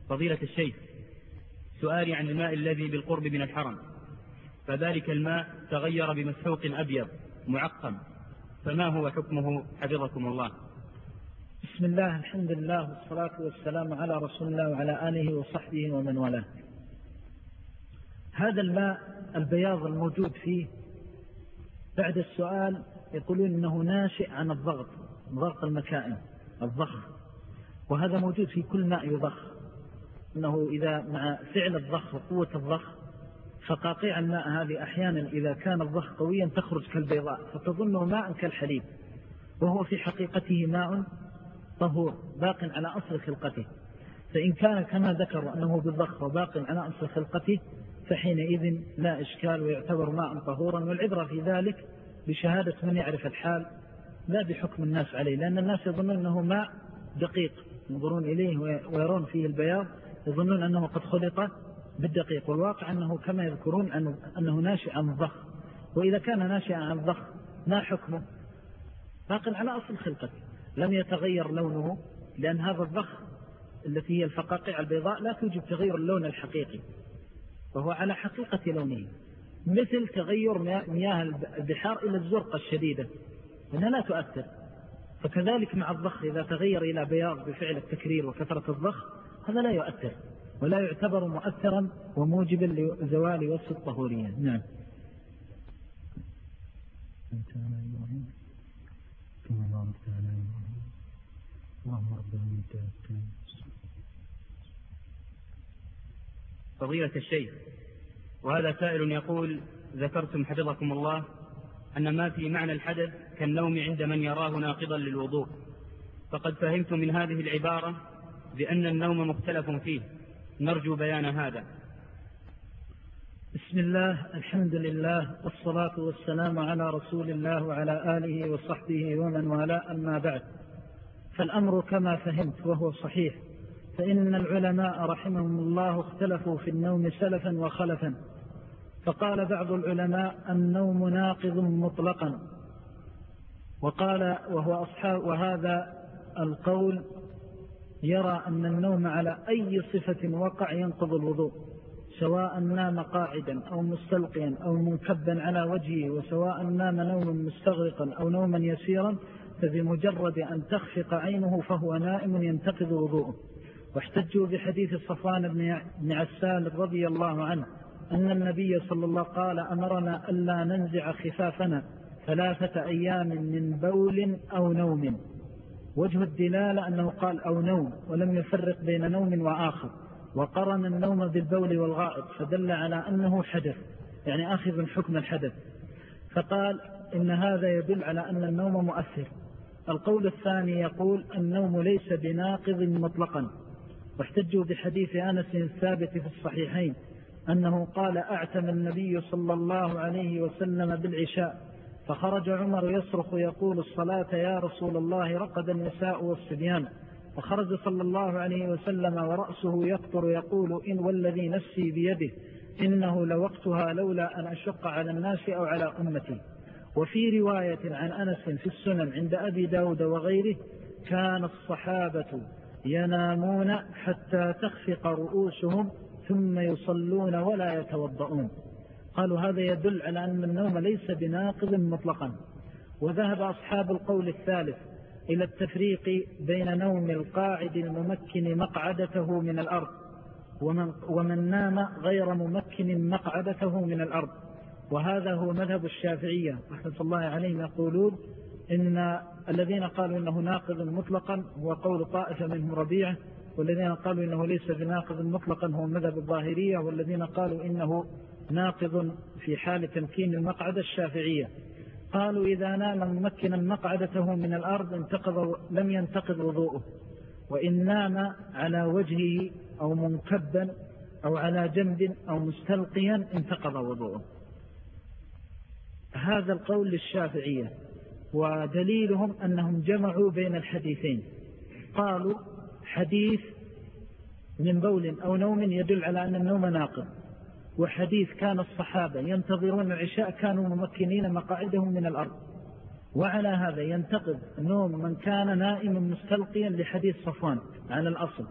فضيلة الشيخ، سؤالي عن الماء الذي بالقرب من الحرم، فذلك الماء تغير بمسحوق أبيض معقم، فما هو حكمه حفظكم الله؟ بسم الله، الحمد لله والصلاة والسلام على رسول الله وعلى آله وصحبه ومن والاه. هذا الماء البياض الموجود فيه بعد السؤال يقولون إنه ناشئ عن ضغط المكائن، الضخ، وهذا موجود في كل ماء يضخ، إنه إذا مع فعل الضخ وقوة الضخ فقاقيع الماء هذه أحيانا إذا كان الضخ قويا تخرج كالبيضاء فتظنه ماء كالحليب، وهو في حقيقته ماء طهور باق على أصل خلقته. فإن كان كما ذكر أنه بالضخ وباق على أصل خلقته فحينئذ لا إشكال ويعتبر ماء طهورا، والعبرة في ذلك بشهادة من يعرف الحال لا بحكم الناس عليه، لأن الناس يظنون أنه ماء دقيق، ينظرون إليه ويرون فيه البياض يظنون أنه قد خلط بالدقيق، والواقع أنه كما يذكرون أنه ناشئ عن الضخ. وإذا كان ناشئا عن الضخ ما حكمه؟ باق على أصل خلقته لم يتغير لونه، لأن هذا الضخ التي هي الفقاقيع البيضاء لا توجد تغير اللون الحقيقي، وهو على حقيقة لونه، مثل تغير مياه البحار إلى الزرقة الشديدة إنها لا تؤثر. فكذلك مع الضخ إذا تغير إلى بياض بفعل التكرير وكثرة الضخ هذا لا يؤثر ولا يعتبر مؤثرا وموجبا لزوال وصف الطهورية. نعم. فضيلة الشيخ، وهذا سائل يقول: ذكرتم حفظكم الله أن ما في معنى الحدث كالنوم عند من يراه ناقضا للوضوء، فقد فهمت من هذه العبارة بأن النوم مختلف فيه، نرجو بيان هذا. بسم الله، الحمد لله والصلاة والسلام على رسول الله وعلى آله وصحبه ومن والاه، أما بعد، فالأمر كما فهمت وهو صحيح، فإن العلماء رحمهم الله اختلفوا في النوم سلفا وخلفا. فقال بعض العلماء النوم ناقض مطلقا، وقال وهذا القول يرى أن النوم على أي صفة وقع ينقض الوضوء، سواء نام قاعدا أو مستلقيا أو منكبا على وجهه، وسواء نام نوما مستغرقا أو نوما يسيرا، فبمجرد أن تخفق عينه فهو نائم ينتقض وضوءه. واحتجوا بحديث صفوان بن عسال رضي الله عنه أن النبي صلى الله عليه وسلم قال أمرنا ألا ننزع خفافنا 3 أيام من بول أو نوم. وجه الدلالة أنه قال أو نوم ولم يفرق بين نوم وآخر، وقرن النوم بالبول والغائط، فدل على أنه حدث، يعني آخذ حكم الحدث، فقال إن هذا يدل على أن النوم مؤثر. القول الثاني يقول النوم ليس بناقض مطلقا، واحتجوا بحديث أنس الثابت في الصحيحين أنه قال أعتم النبي صلى الله عليه وسلم بالعشاء، فخرج عمر يصرخ يقول الصلاة يا رسول الله، رقد النساء والصبيان، فخرج صلى الله عليه وسلم ورأسه يقطر يقول إن والذي نفسي بيده إنه لوقتها لولا أن أشق على الناس أو على أمتي. وفي رواية عن أنس في السنن عند أبي داود وغيره كان الصحابة ينامون حتى تخفق رؤوسهم ثم يصلون ولا يتوضؤون. قالوا هذا يدل على أن النوم ليس بناقض مطلقا. وذهب أصحاب القول الثالث إلى التفريق بين نوم القاعد الممكن مقعدته من الأرض ومن نام غير ممكن مقعدته من الأرض، وهذا هو مذهب الشافعية رحمة الله عليهم. يقولون إن الذين قالوا إنه ناقض مطلقا هو قول طائفة منهم ربيعة، والذين قالوا إنه ليس بناقض مطلقا هو مذهب الظاهرية، والذين قالوا إنه ناقض في حال تمكين المقعد الشافعية. قالوا إذا نام ممكنا مقعدته من الأرض لم ينتقض وضوءه، وإن نام على وجهه أو منكبا أو على جنب أو مستلقيا انتقض وضوءه. هذا القول للشافعية، ودليلهم أنهم جمعوا بين الحديثين. قالوا حديث من بول أو نوم يدل على أن النوم ناقض، وحديث كان الصحابة ينتظرون العشاء كانوا ممكنين مقاعدهم من الأرض، وعلى هذا ينتقض نوم من كان نائما مستلقيا لحديث صفوان على الأصل.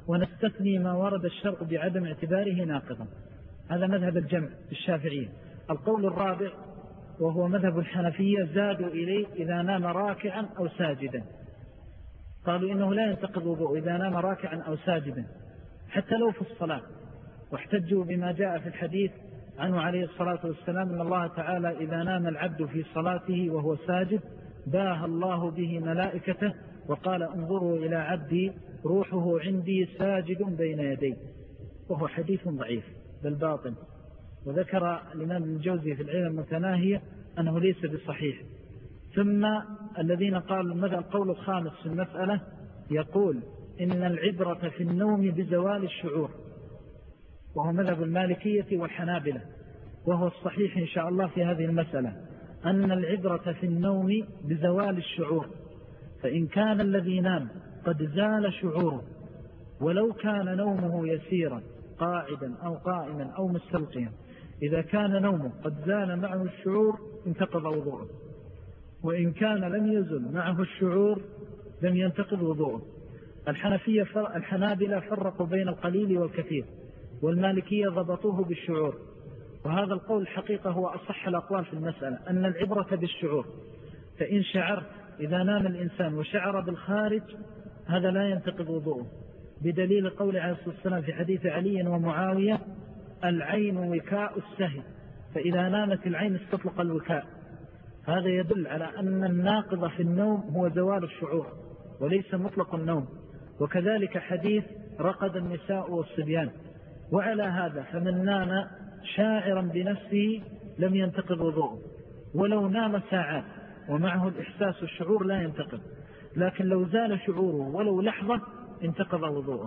ونستثني ما ورد الشرع بعدم اعتباره ناقضا. هذا مذهب الجمع الشافعية. القول الرابع وهو مذهب الحنفية زادوا إليه إذا نام راكعا أو ساجدا، قالوا إنه لا ينتقض وضوء إذا نام راكعا أو ساجدا حتى لو في الصلاة، واحتجوا بما جاء في الحديث عنه عليه الصلاة والسلام أن الله تعالى إذا نام العبد في صلاته وهو ساجد باهى الله به ملائكته وقال انظروا إلى عبدي روحه عندي ساجد بين يدي، وهو حديث ضعيف بل باطل. وذكر الإمام الجوزي في العلم المتناهية أنه ليس بصحيح. ثم الذين قالوا ماذا القول الخامس في المسألة يقول إن العبرة في النوم بزوال الشعور، وهو مذهب المالكية والحنابلة، وهو الصحيح إن شاء الله في هذه المسألة أن العبرة في النوم بزوال الشعور، فإن كان الذي نام قد زال شعوره ولو كان نومه يسيرا قاعدا أو قائما أو مستلقيا، إذا كان نومه قد زال معه الشعور انتقض وضوءه، وإن كان لم يزل معه الشعور لم ينتقض وضوءه. الحنابلة فرقوا بين القليل والكثير، والمالكية ضبطوه بالشعور، وهذا القول الحقيقة هو أصح الأقوال في المسألة أن العبرة بالشعور. فإن شعرت إذا نام الإنسان وشعر بالخارج هذا لا ينتقض وضوءه، بدليل قول عليه الصلاة والسلام في حديث علي ومعاوية العين وكاء السهي، فإذا نامت العين استطلق الوكاء. هذا يدل على أن الناقض في النوم هو زوال الشعور وليس مطلق النوم. وكذلك حديث رقد النساء والصبيان. وعلى هذا فمن نام شاعرا بنفسه لم ينتقض وضوءه، ولو نام ساعات ومعه الإحساس والشعور لا ينتقض، لكن لو زال شعوره ولو لحظة انتقض وضوءه.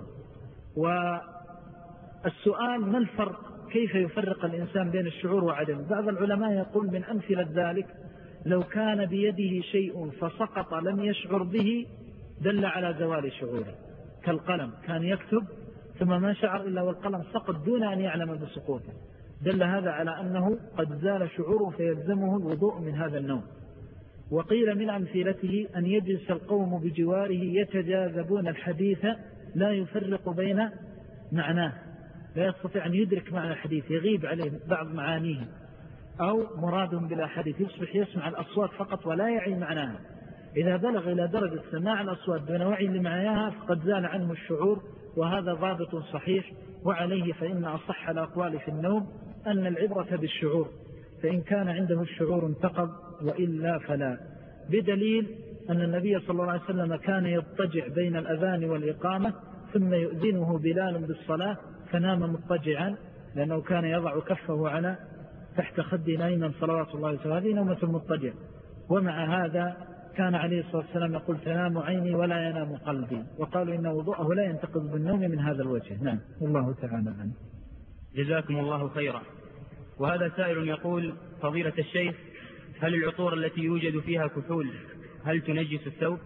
والسؤال ما الفرق؟ كيف يفرق الإنسان بين الشعور وعدم؟ بعض العلماء يقول من أمثلة ذلك لو كان بيده شيء فسقط لم يشعر به دل على زوال شعوره، كالقلم كان يكتب ثم ما شعر إلا والقلم سقط دون أن يعلم بسقوطه، دل هذا على أنه قد زال شعوره فيلزمه الوضوء من هذا النوم. وقيل من أمثلته أن يجلس القوم بجواره يتجاذبون الحديث لا يفرق بين معناه، لا يستطيع أن يدرك معنى الحديث، يغيب عليه بعض معانيه، أو مرادهم بلا حديث يصبح يسمع الأصوات فقط ولا يعي معناها. إذا بلغ إلى درجة سماع الأصوات دون وعي لمعناها فقد زال عنه الشعور، وهذا ضابط صحيح. وعليه فإن أصح الأقوال في النوم أن العبرة بالشعور، فإن كان عنده الشعور انتقض وإلا فلا، بدليل أن النبي صلى الله عليه وسلم كان يضطجع بين الأذان والإقامة ثم يؤذنه بلال بالصلاة فنام مضطجعا، لأنه كان يضع كفه على تحت خد نايما صلوات الله وسلامه، هذه نومة المضطجع. ومع هذا كان عليه الصلاة والسلام يقول تنام عيني ولا ينام قلبي، وقالوا إن وضوءه لا ينتقض بالنوم من هذا الوجه. نعم، والله تعالى عنه. جزاكم الله خيرا. وهذا سائل يقول فضيلة الشيخ، هل العطور التي يوجد فيها كحول هل تنجس الثوب؟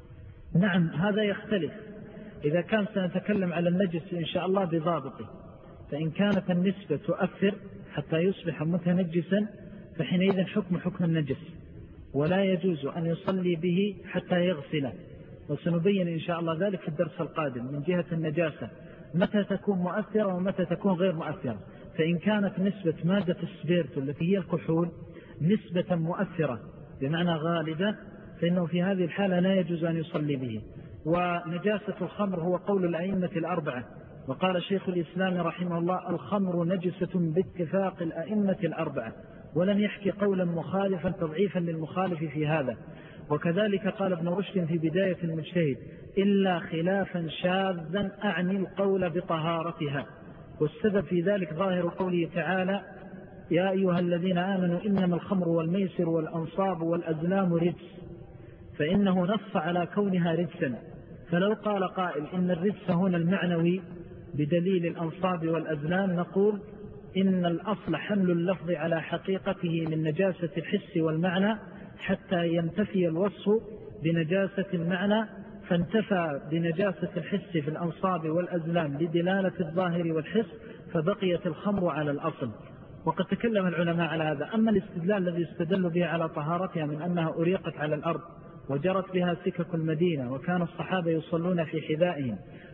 نعم، هذا يختلف. إذا كان سنتكلم على النجس إن شاء الله بضابطه، فإن كانت النسبة تؤثر حتى يصبح متنجسا فحينئذ حكم النجس، ولا يجوز أن يصلي به حتى يغسله، وسنبين إن شاء الله ذلك في الدرس القادم من جهة النجاسة متى تكون مؤثرة ومتى تكون غير مؤثرة. فإن كانت نسبة مادة السبيرتو التي هي الكحول نسبة مؤثرة بمعنى غالبة فإنه في هذه الحالة لا يجوز أن يصلي به. ونجاسة الخمر هو قول الأئمة الأربعة، وقال شيخ الإسلام رحمه الله الخمر نجسة باتفاق الأئمة الأربعة، ولم يحكي قولا مخالفا تضعيفا للمخالف في هذا. وكذلك قال ابن رشد في بداية المجتهد إلا خلافا شاذا أعني القول بطهارتها، والسبب في ذلك ظاهر قوله تعالى يا أيها الذين آمنوا إنما الخمر والميسر والأنصاب والأزلام رجس، فإنه نص على كونها رجسا. فلو قال قائل إن الرجس هنا المعنوي بدليل الأنصاب والأزلام نقول إن الأصل حمل اللفظ على حقيقته من نجاسة الحس والمعنى حتى ينتفي الوصف بنجاسة المعنى، فانتفى بنجاسة الحس في الأنصاب والأزلام لدلالة الظاهر والحس، فبقيت الخمر على الأصل. وقد تكلم العلماء على هذا. أما الاستدلال الذي استدلوا به على طهارتها من أنها أريقت على الأرض وجرت بها سكك المدينة وكان الصحابة يصلون في حذائهم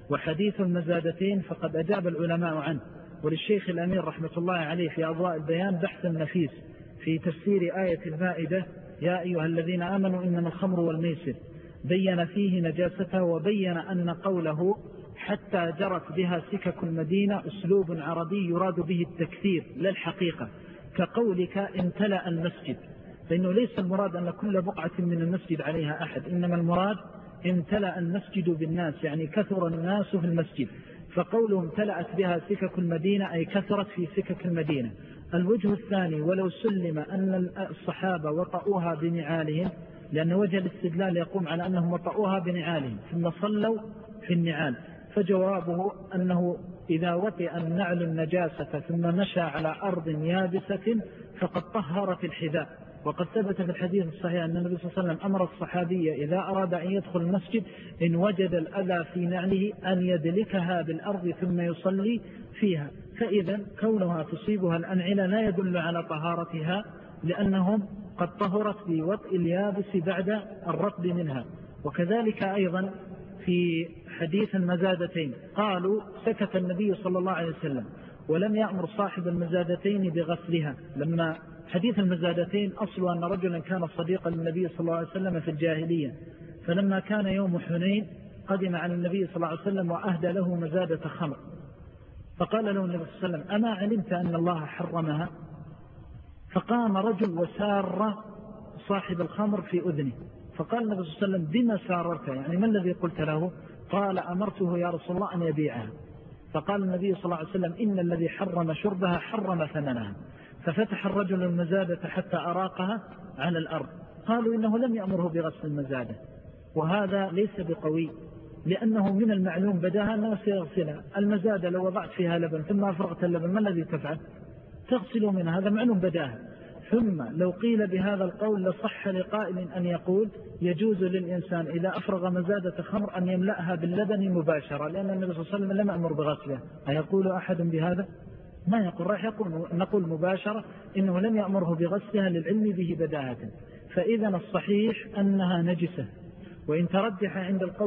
وحديث المزادتين فقد أجاب العلماء عنه، وللشيخ الأمير رحمة الله عليه في أضواء البيان بحث نفيس في تفسير آية المائدة يا أيها الذين آمنوا إنما الخمر والميسر، بين فيه نجاسته، وبين أن قوله حتى جرت بها سكك المدينة أسلوب عربي يراد به التكثير لا الحقيقة، كقولك امتلأ المسجد، فإنه ليس المراد أن كل بقعة من المسجد عليها أحد، إنما المراد امتلأ المسجد بالناس، يعني كثر الناس في المسجد، فقوله امتلأت بها سكك المدينة أي كثرت في سكك المدينة. الوجه الثاني ولو سلم أن الصحابة وطأوها بنعالهم، لأن وجه الاستدلال يقوم على أنهم وطأوها بنعالهم ثم صلوا في النعال، فجوابه أنه إذا وطئ النعل النجاسة ثم مشى على أرض يابسة فقد طهرت الحذاء. وقد ثبت في الحديث الصحيح أن النبي صلى الله عليه وسلم أمر الصحابية إذا أراد أن يدخل المسجد إن وجد الأذى في نعله أن يدلكها بالأرض ثم يصلي فيها. فإذا كونها تصيبها الأنعلة لا يدل على طهارتها، لأنهم قد طهرت بوطء اليابس بعد الرطب منها. وكذلك أيضا في حديث المزادتين قالوا سكت النبي صلى الله عليه وسلم ولم يأمر صاحب المزادتين بغسلها. لما حديث المزادتين أصل أن رجلا كان صديقا للنبي صلى الله عليه وسلم في الجاهلية، فلما كان يوم حنين قدم على النبي صلى الله عليه وسلم وأهدى له مزادة خمر، فقال له النبي صلى الله عليه وسلم أما علمت أن الله حرمها؟ فقام رجل وسار صاحب الخمر في أذنه، فقال النبي صلى الله عليه وسلم بما ساررت، يعني ما الذي قلت له؟ قال أمرته يا رسول الله أن يبيعها. فقال النبي صلى الله عليه وسلم إن الذي حرم شربها حرم ثمنها. ففتح الرجل المزادة حتى أراقها على الأرض. قالوا إنه لم يأمره بغسل المزادة، وهذا ليس بقوي، لأنه من المعلوم بداها أنه سيغسلها. المزادة لو وضعت فيها لبن ثم أفرغت اللبن ما الذي تفعل؟ تغسل منها، هذا معلوم بداها. ثم لو قيل بهذا القول لصح لقائل أن يقول يجوز للإنسان إذا أفرغ مزادة خمر أن يملأها باللبن مباشرة، لأن النبي صلى الله عليه وسلم لم أمر بغسلها. أيقول أحد بهذا؟ ما يقول، راح نقول مباشرة إنه لم يأمره بغسلها للعلم به بداهة. فإذا الصحيح أنها نجسة، وإن ترجح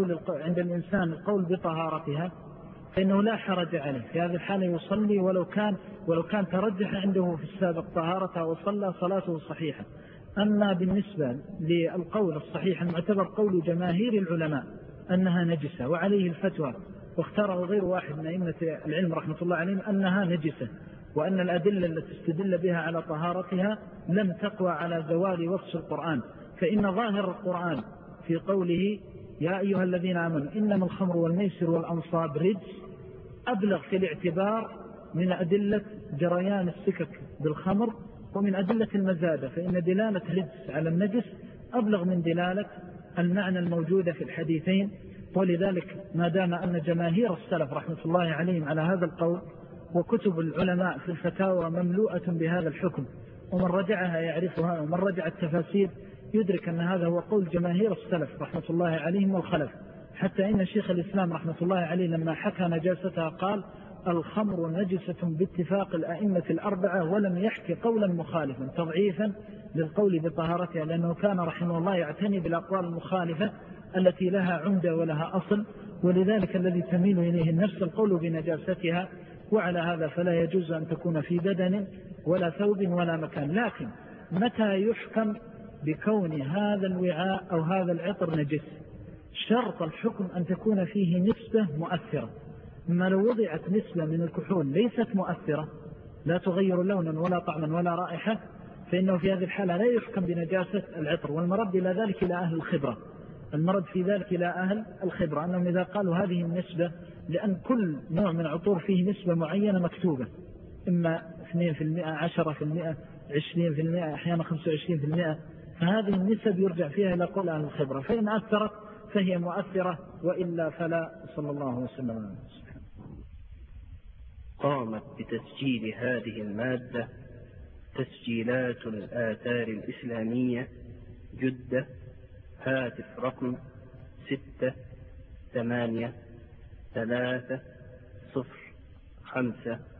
عند الإنسان القول بطهارتها فإنه لا حرج عليه، في هذه الحالة يصلي ولو كان ترجح عنده في السابق طهارتها وصلى صلاته صحيحة. أما بالنسبة للقول الصحيح المعتبر قول جماهير العلماء أنها نجسة، وعليه الفتوى، واختاره غير واحد من أئمة العلم رحمة الله عليهم أنها نجسة، وأن الأدلة التي استدل بها على طهارتها لم تقوى على زوال وصف القرآن. فإن ظاهر القرآن في قوله يا أيها الذين آمنوا إنما الخمر والميسر والأنصاب رجس أبلغ في الاعتبار من أدلة جريان السكك بالخمر ومن أدلة المزادة، فإن دلالة رجس على النجس أبلغ من دلالة المعنى الموجودة في الحديثين. ولذلك ما دام أن جماهير السلف رحمة الله عليهم على هذا القول، وكتب العلماء في الفتاوى مملوءة بهذا الحكم، ومن رجعها يعرفها، ومن رجع التفاسير يدرك أن هذا هو قول جماهير السلف رحمة الله عليهم والخلف. حتى إن شيخ الإسلام رحمة الله عليه لما حكى نجاستها قال الخمر نجسة باتفاق الأئمة الأربعة، ولم يحكي قولا مخالفا تضعيفا للقول بطهارتها، لأنه كان رحمه الله يعتني بالأقوال المخالفة التي لها عمدة ولها أصل، ولذلك الذي تميل إليه النفس القول بنجاستها. وعلى هذا فلا يجوز أن تكون في بدن ولا ثوب ولا مكان. لكن متى يحكم بكون هذا الوعاء أو هذا العطر نجس؟ شرط الحكم أن تكون فيه نسبة مؤثرة. ما لو وضعت نسبة من الكحول ليست مؤثرة، لا تغير لونا ولا طعما ولا رائحة، فإنه في هذه الحالة لا يحكم بنجاسة العطر. والمرد إلى ذلك إلى أهل الخبرة، المرد في ذلك إلى أهل الخبرة، أنهم إذا قالوا هذه النسبة، لأن كل نوع من عطور فيه نسبة معينة مكتوبة، إما 2%، 10%، 20%، أحيانا 25%، فهذه النسب يرجع فيها إلى قول أهل الخبرة، فإن أثرت فهي مؤثرة، وإلا فلا. صلى الله وسلم على وسلم. قامت بتسجيل هذه المادة تسجيلات الآثار الإسلامية جدة، هاتف رقم 6833005